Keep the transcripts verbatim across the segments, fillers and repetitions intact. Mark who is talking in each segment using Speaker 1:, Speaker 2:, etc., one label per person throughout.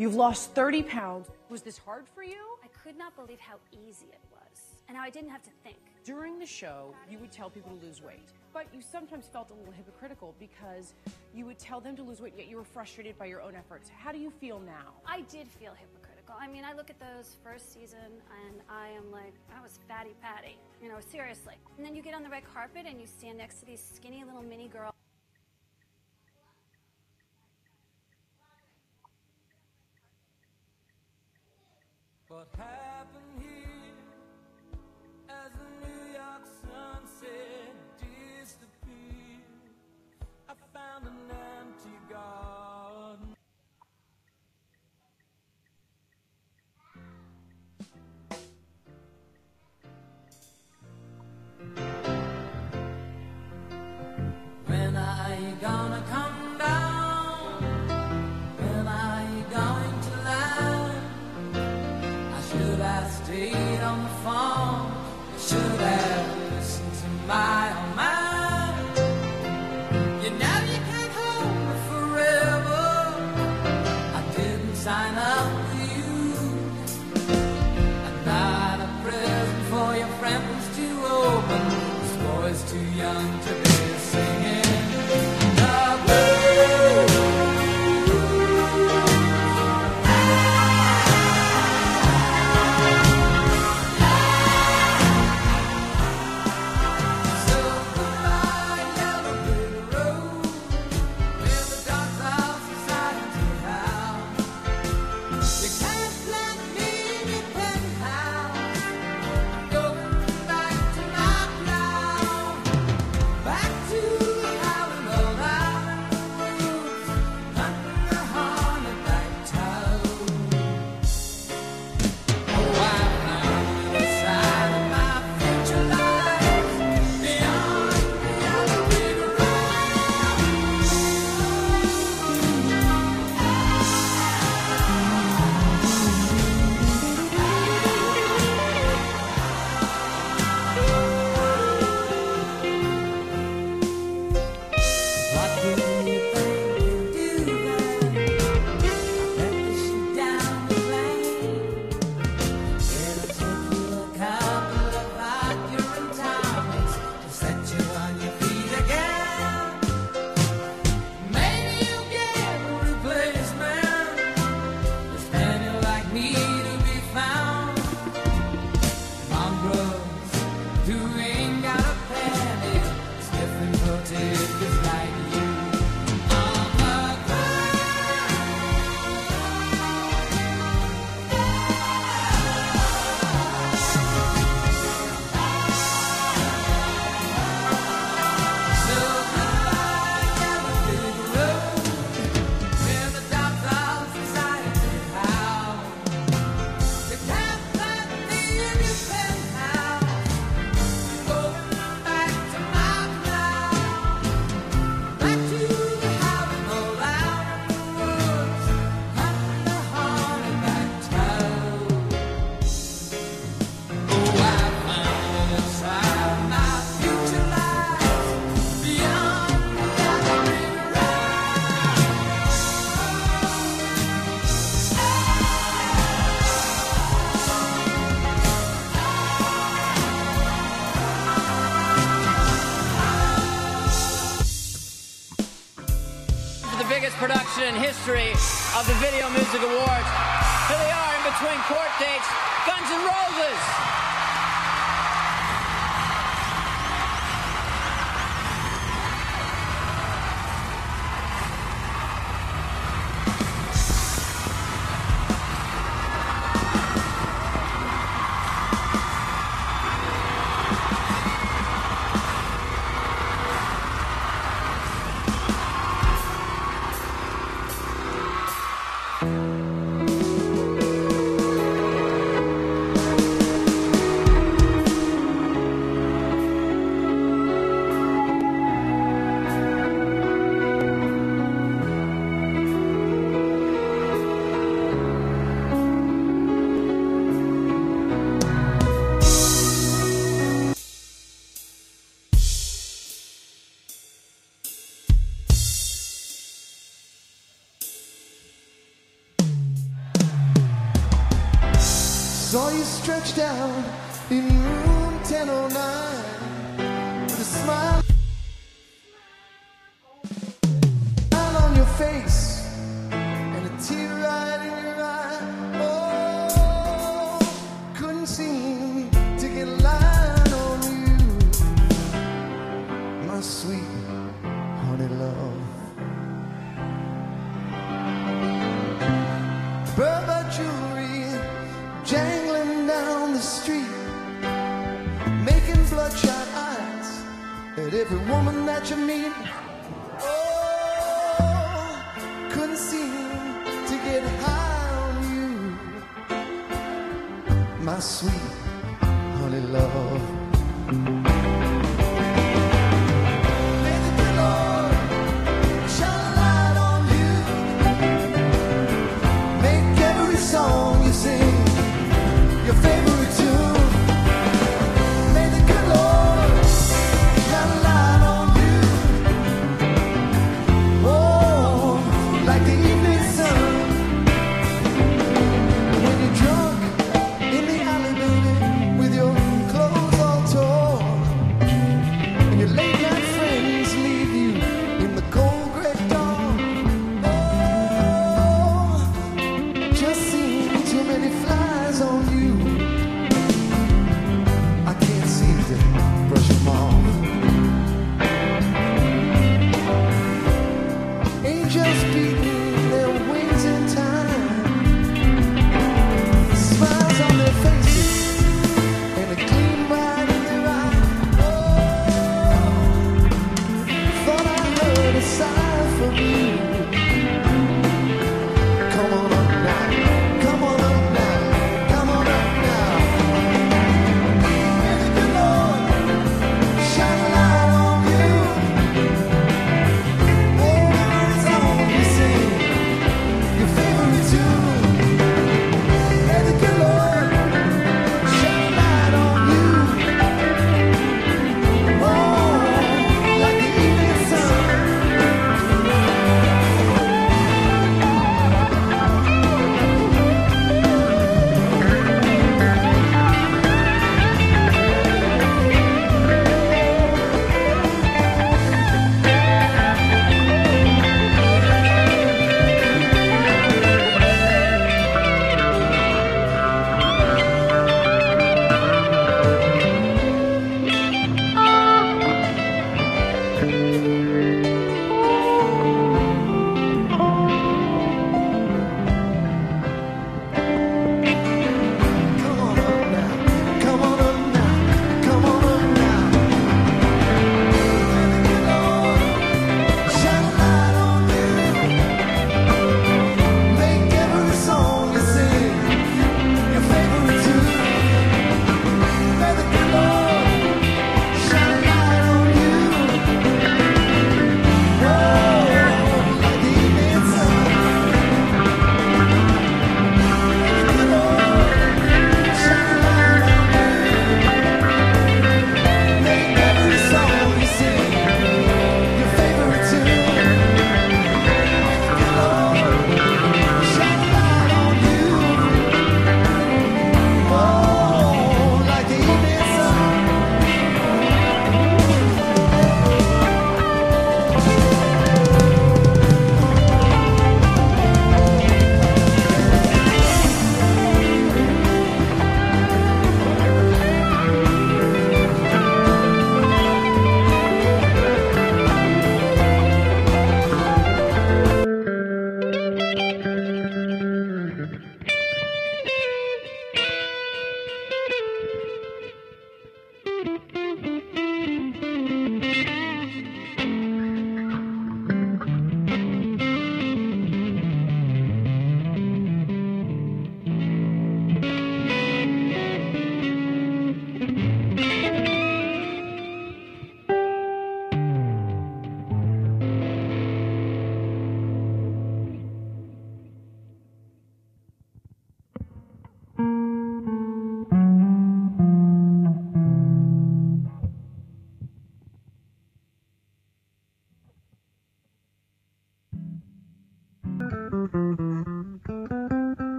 Speaker 1: You've lost thirty pounds. Was this hard for you?
Speaker 2: I could not believe how easy it was, and how I didn't have to think.
Speaker 1: During the show, you would tell people to lose weight, but you sometimes felt a little hypocritical because you would tell them to lose weight, yet you were frustrated by your own efforts. How do you feel now?
Speaker 2: I did feel hypocritical. I mean, I look at those first season, and I am like, I was fatty patty, you know, seriously. And then you get on the red carpet, and you stand next to these skinny little mini girls.
Speaker 3: What happened here as the New York sunset disappeared? I found an empty garden. When are you gonna come down? When are you going to land? Should have stayed on the phone? Should have listened to my own mind. You know you can't hold me forever. I didn't sign up for you. I'm not a present for your friends to open. This boy's too young to be singing the blues.
Speaker 4: Production in history of the Video Music Awards. Here they are in between court dates, Guns N' Roses.
Speaker 5: Saw you stretched out in room ten oh nine with a smile on your face and a tear right in your eye. Oh, couldn't seem to get a line on you, my sweet honey love. Burberry jewelry jangling down the street, making bloodshot eyes at every woman that you meet. Oh, couldn't seem to get high on you, my sweet honey love. May the good Lord shine a light on you, make every song you sing your favorite tune. May the good Lord shine a light on you, oh, like the evening sun. When you're drunk in the alley, baby, with your clothes all torn, and your late night friends leave you in the cold gray dawn. Oh, just seen too many flies on you,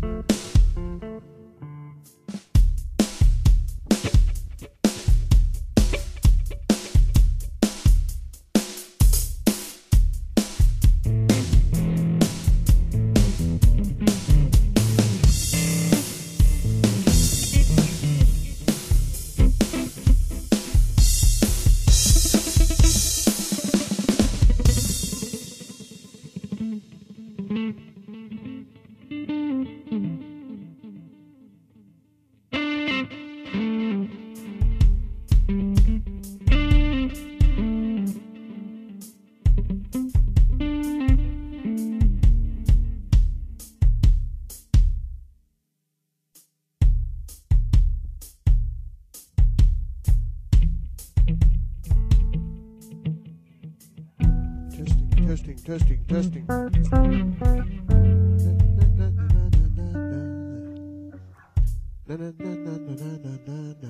Speaker 6: Testing, testing, testing. Na na na na na na na na na.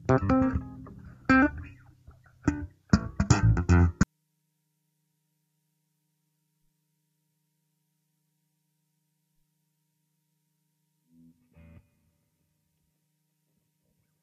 Speaker 6: na.